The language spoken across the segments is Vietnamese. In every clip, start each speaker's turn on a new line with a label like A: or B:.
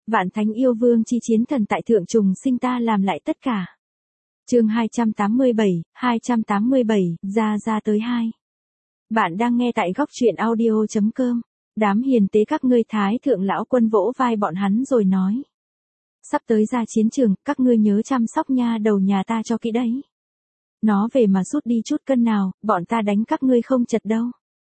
A: Vạn thánh yêu vương chi chiến thần tại thượng trùng sinh ta làm lại tất cả. Chương 287, ra tới 2. Bạn đang nghe tại góc truyện audio.com. Đám hiền tế các ngươi thái thượng lão quân vỗ vai bọn hắn rồi nói. Sắp tới ra chiến trường, các ngươi nhớ chăm sóc nha đầu nhà ta cho kỹ đấy. Nó về mà sút đi chút cân nào, bọn ta đánh các ngươi không chật đâu.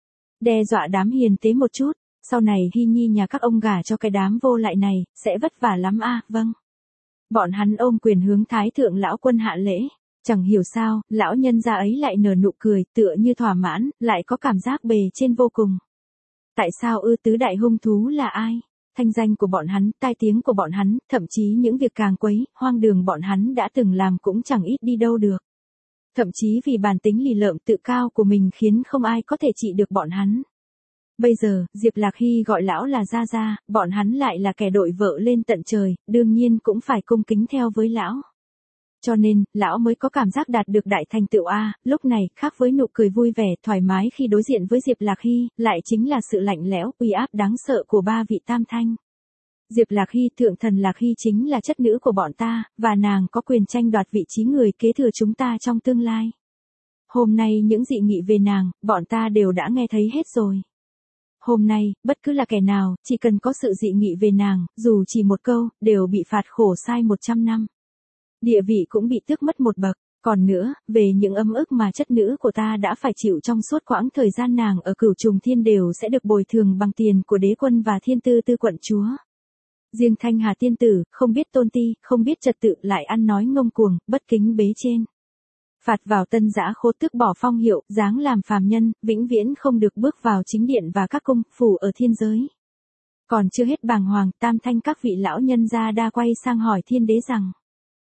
A: Đe dọa đám hiền tế một chút, sau này Hy Nhi nhà các ông gả cho cái đám vô lại này, sẽ vất vả lắm a. Vâng. Bọn hắn ôm quyền hướng thái thượng lão quân hạ lễ. Chẳng hiểu sao, lão nhân gia ấy lại nở nụ cười, tựa như thỏa mãn, lại có cảm giác bề trên vô cùng. Tại sao tứ đại hung thú là ai? Thanh danh của bọn hắn, tai tiếng của bọn hắn, thậm chí những việc càng quấy, hoang đường bọn hắn đã từng làm cũng chẳng ít đi đâu được. Thậm chí vì bản tính lì lợm tự cao của mình khiến không ai có thể trị được bọn hắn. Bây giờ, Diệp Lạc Hy gọi lão là Gia, bọn hắn lại là kẻ đội vợ lên tận trời, đương nhiên cũng phải cung kính theo với lão. Cho nên, lão mới có cảm giác đạt được đại thành tựu a. Lúc này, khác với nụ cười vui vẻ, thoải mái khi đối diện với Diệp Lạc Hy, lại chính là sự lạnh lẽo, uy áp đáng sợ của ba vị tam thanh. Diệp Lạc Hy, thượng thần Lạc Hy chính là chất nữ của bọn ta, và nàng có quyền tranh đoạt vị trí người kế thừa chúng ta trong tương lai. Hôm nay những dị nghị về nàng, bọn ta đều đã nghe thấy hết rồi. Hôm nay, bất cứ là kẻ nào, chỉ cần có sự dị nghị về nàng, dù chỉ một câu, đều bị phạt khổ sai 100 năm. Địa vị cũng bị tước mất một bậc. Còn nữa, về những âm ức mà chất nữ của ta đã phải chịu trong suốt quãng thời gian nàng ở Cửu Trùng Thiên đều sẽ được bồi thường bằng tiền của đế quân và thiên tư tư quận chúa. Riêng Thanh Hà tiên tử, không biết tôn ti, không biết trật tự, lại ăn nói ngông cuồng, bất kính bế trên. Phạt vào tân giã khố, tước bỏ phong hiệu, dáng làm phàm nhân, vĩnh viễn không được bước vào chính điện và các cung phủ ở thiên giới. Còn chưa hết bàng hoàng, tam thanh các vị lão nhân gia đa quay sang hỏi thiên đế rằng.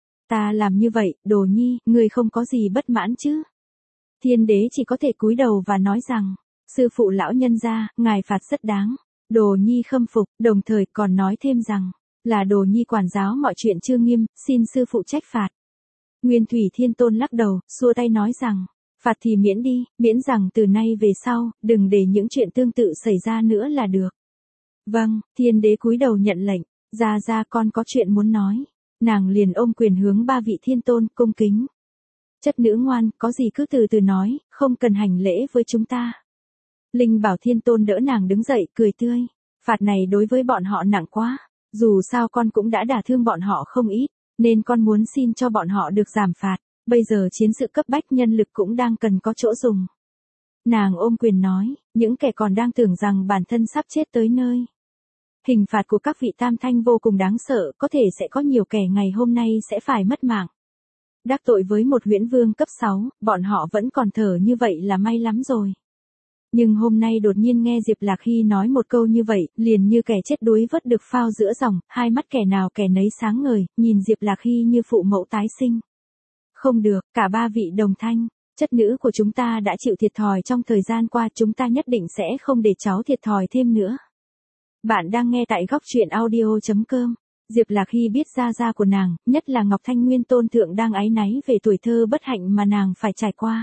A: Ta làm như vậy, Đồ Nhi, ngươi không có gì bất mãn chứ? Thiên đế chỉ có thể cúi đầu và nói rằng, sư phụ lão nhân gia, ngài phạt rất đáng. Đồ Nhi khâm phục, đồng thời còn nói thêm rằng, là Đồ Nhi quản giáo mọi chuyện chưa nghiêm, xin sư phụ trách phạt. Nguyên Thủy Thiên Tôn lắc đầu, xua tay nói rằng, phạt thì miễn đi, miễn rằng từ nay về sau, đừng để những chuyện tương tự xảy ra nữa là được. Vâng, thiên đế cúi đầu nhận lệnh, ra con có chuyện muốn nói. Nàng liền ôm quyền hướng ba vị thiên tôn, cung kính. Chất nữ ngoan, có gì cứ từ từ nói, không cần hành lễ với chúng ta. Linh Bảo Thiên Tôn đỡ nàng đứng dậy, cười tươi. Phạt này đối với bọn họ nặng quá. Dù sao con cũng đã đả thương bọn họ không ít, nên con muốn xin cho bọn họ được giảm phạt. Bây giờ chiến sự cấp bách, nhân lực cũng đang cần có chỗ dùng. Nàng ôm quyền nói, những kẻ còn đang tưởng rằng bản thân sắp chết tới nơi. Hình phạt của các vị tam thanh vô cùng đáng sợ, có thể sẽ có nhiều kẻ ngày hôm nay sẽ phải mất mạng. Đắc tội với một huyễn vương cấp 6, bọn họ vẫn còn thở như vậy là may lắm rồi. Nhưng hôm nay đột nhiên nghe Diệp Lạc Hy nói một câu như vậy, liền như kẻ chết đuối vớt được phao giữa dòng, hai mắt kẻ nào kẻ nấy sáng ngời, nhìn Diệp Lạc Hy như phụ mẫu tái sinh. Không được, cả ba vị đồng thanh, chất nữ của chúng ta đã chịu thiệt thòi trong thời gian qua, chúng ta nhất định sẽ không để cháu thiệt thòi thêm nữa. Bạn đang nghe tại góc truyện audio.com. Diệp Lạc Hy biết gia của nàng, nhất là Ngọc Thanh Nguyên Tôn Thượng đang áy náy về tuổi thơ bất hạnh mà nàng phải trải qua.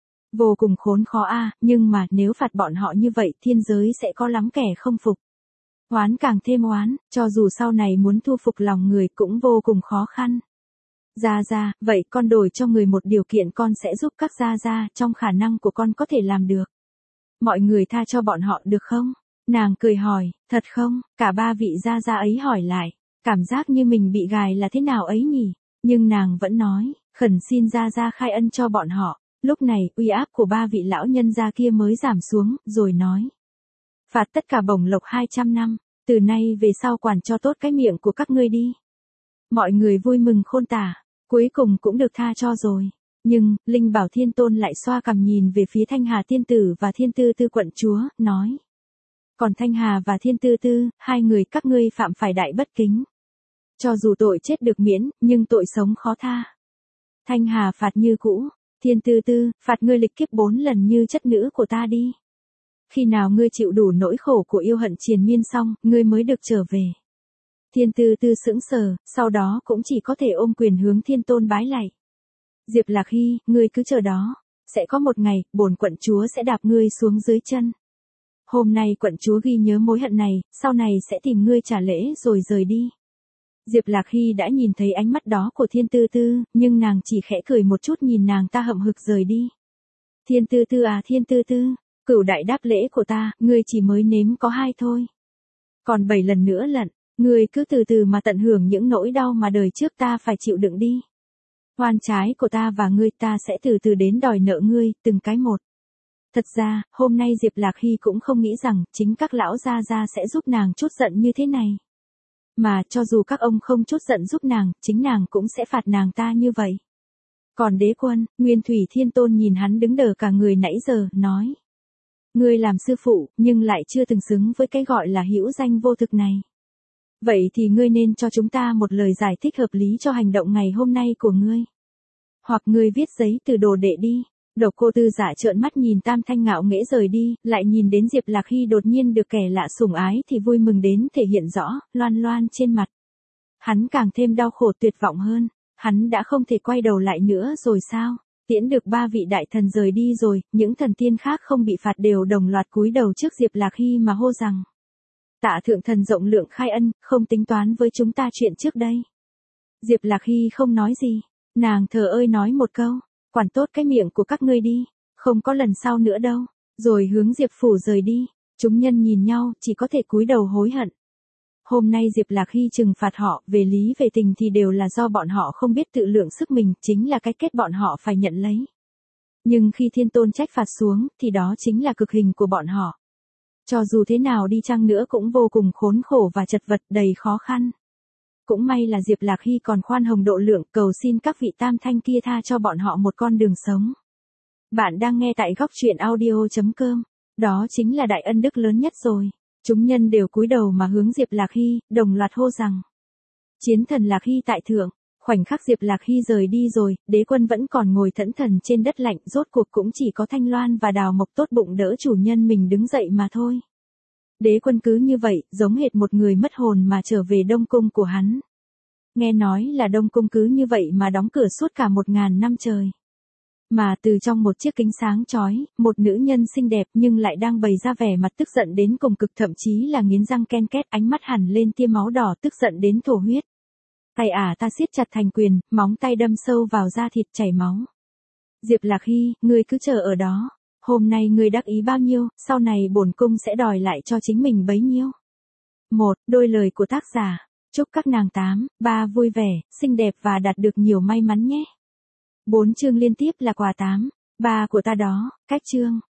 A: Vô cùng khốn khó a, nhưng mà nếu phạt bọn họ như vậy, thiên giới sẽ có lắm kẻ không phục. Oán càng thêm oán, cho dù sau này muốn thu phục lòng người cũng vô cùng khó khăn. Gia, vậy con đổi cho người một điều kiện, con sẽ giúp các gia trong khả năng của con có thể làm được. Mọi người tha cho bọn họ được không? Nàng cười hỏi, thật không? Cả ba vị gia ấy hỏi lại, cảm giác như mình bị gài là thế nào ấy nhỉ? Nhưng nàng vẫn nói, khẩn xin gia khai ân cho bọn họ. Lúc này, uy áp của ba vị lão nhân gia kia mới giảm xuống, rồi nói. Phạt tất cả bổng lộc 200 năm, từ nay về sau quản cho tốt cái miệng của các ngươi đi. Mọi người vui mừng khôn tả, cuối cùng cũng được tha cho rồi. Nhưng, Linh Bảo Thiên Tôn lại xoa cằm nhìn về phía Thanh Hà Tiên Tử và Thiên Tư Tư quận chúa, nói. Còn Thanh Hà và Thiên Tư Tư, hai người các ngươi phạm phải đại bất kính. Cho dù tội chết được miễn, nhưng tội sống khó tha. Thanh Hà phạt như cũ, Thiên Tư Tư, phạt ngươi lịch kiếp 4 lần như chất nữ của ta đi. Khi nào ngươi chịu đủ nỗi khổ của yêu hận triền miên xong, ngươi mới được trở về. Thiên Tư Tư sững sờ, sau đó cũng chỉ có thể ôm quyền hướng Thiên Tôn bái lạy. Diệp Lạc Hy, ngươi cứ chờ đó, sẽ có một ngày, bổn quận chúa sẽ đạp ngươi xuống dưới chân. Hôm nay quận chúa ghi nhớ mối hận này, sau này sẽ tìm ngươi trả lễ rồi rời đi. Diệp Lạc Hy đã nhìn thấy ánh mắt đó của Thiên Tư Tư, nhưng nàng chỉ khẽ cười một chút nhìn nàng ta hậm hực rời đi. Thiên Tư Tư à Thiên Tư Tư, cửu đại đáp lễ của ta, ngươi chỉ mới nếm có 2 thôi. Còn 7 lần nữa lận, ngươi cứ từ từ mà tận hưởng những nỗi đau mà đời trước ta phải chịu đựng đi. Oan trái của ta và ngươi ta sẽ từ từ đến đòi nợ ngươi, từng cái một. Thật ra, hôm nay Diệp Lạc Hy cũng không nghĩ rằng chính các lão gia gia sẽ giúp nàng chút giận như thế này. Mà cho dù các ông không chút giận giúp nàng, chính nàng cũng sẽ phạt nàng ta như vậy. Còn Đế Quân, Nguyên Thủy Thiên Tôn nhìn hắn đứng đờ cả người nãy giờ, nói. Ngươi làm sư phụ, nhưng lại chưa từng xứng với cái gọi là hữu danh vô thực này. Vậy thì ngươi nên cho chúng ta một lời giải thích hợp lý cho hành động ngày hôm nay của ngươi. Hoặc ngươi viết giấy từ đồ đệ đi. Độc Cô Tư Giả trợn mắt nhìn Tam Thanh ngạo nghễ rời đi, lại nhìn đến Diệp Lạc Hy đột nhiên được kẻ lạ sủng ái thì vui mừng đến thể hiện rõ, loan loan trên mặt. Hắn càng thêm đau khổ tuyệt vọng hơn, hắn đã không thể quay đầu lại nữa rồi sao? Tiễn được 3 vị đại thần rời đi rồi, những thần tiên khác không bị phạt đều đồng loạt cúi đầu trước Diệp Lạc Hy mà hô rằng. Tạ thượng thần rộng lượng khai ân, không tính toán với chúng ta chuyện trước đây. Diệp Lạc Hy không nói gì, nàng thờ ơi nói một câu. Quản tốt cái miệng của các ngươi đi, không có lần sau nữa đâu, rồi hướng Diệp phủ rời đi. Chúng nhân nhìn nhau, chỉ có thể cúi đầu hối hận. Hôm nay Diệp Lạc Hy trừng phạt họ, về lý về tình thì đều là do bọn họ không biết tự lượng sức mình, chính là cái kết bọn họ phải nhận lấy. Nhưng khi Thiên Tôn trách phạt xuống, thì đó chính là cực hình của bọn họ. Cho dù thế nào đi chăng nữa cũng vô cùng khốn khổ và chật vật, đầy khó khăn. Cũng may là Diệp Lạc Hy còn khoan hồng độ lượng, cầu xin các vị tam thanh kia tha cho bọn họ một con đường sống. Bạn đang nghe tại góc truyện audio.com. Đó chính là đại ân đức lớn nhất rồi. Chúng nhân đều cúi đầu mà hướng Diệp Lạc Hy, đồng loạt hô rằng. Chiến thần Lạc Hy tại thượng. Khoảnh khắc Diệp Lạc Hy rời đi rồi, Đế Quân vẫn còn ngồi thẫn thần trên đất lạnh, rốt cuộc cũng chỉ có Thanh Loan và Đào Mộc tốt bụng đỡ chủ nhân mình đứng dậy mà thôi. Đế Quân cứ như vậy, giống hệt một người mất hồn mà trở về Đông Cung của hắn. Nghe nói là Đông Cung cứ như vậy mà đóng cửa suốt cả 1000 năm trời. Mà từ trong một chiếc kính sáng chói, một nữ nhân xinh đẹp nhưng lại đang bày ra vẻ mặt tức giận đến cùng cực, thậm chí là nghiến răng ken két, ánh mắt hẳn lên tia máu đỏ, tức giận đến thổ huyết. Tay ta siết chặt thành quyền, móng tay đâm sâu vào da thịt chảy máu. Diệp Lạc Hy, ngươi cứ chờ ở đó. Hôm nay ngươi đắc ý bao nhiêu, sau này bổn cung sẽ đòi lại cho chính mình bấy nhiêu. Đôi lời của tác giả. Chúc các nàng 3 vui vẻ, xinh đẹp và đạt được nhiều may mắn nhé. 4 chương liên tiếp là quà 3 của ta đó, cách chương.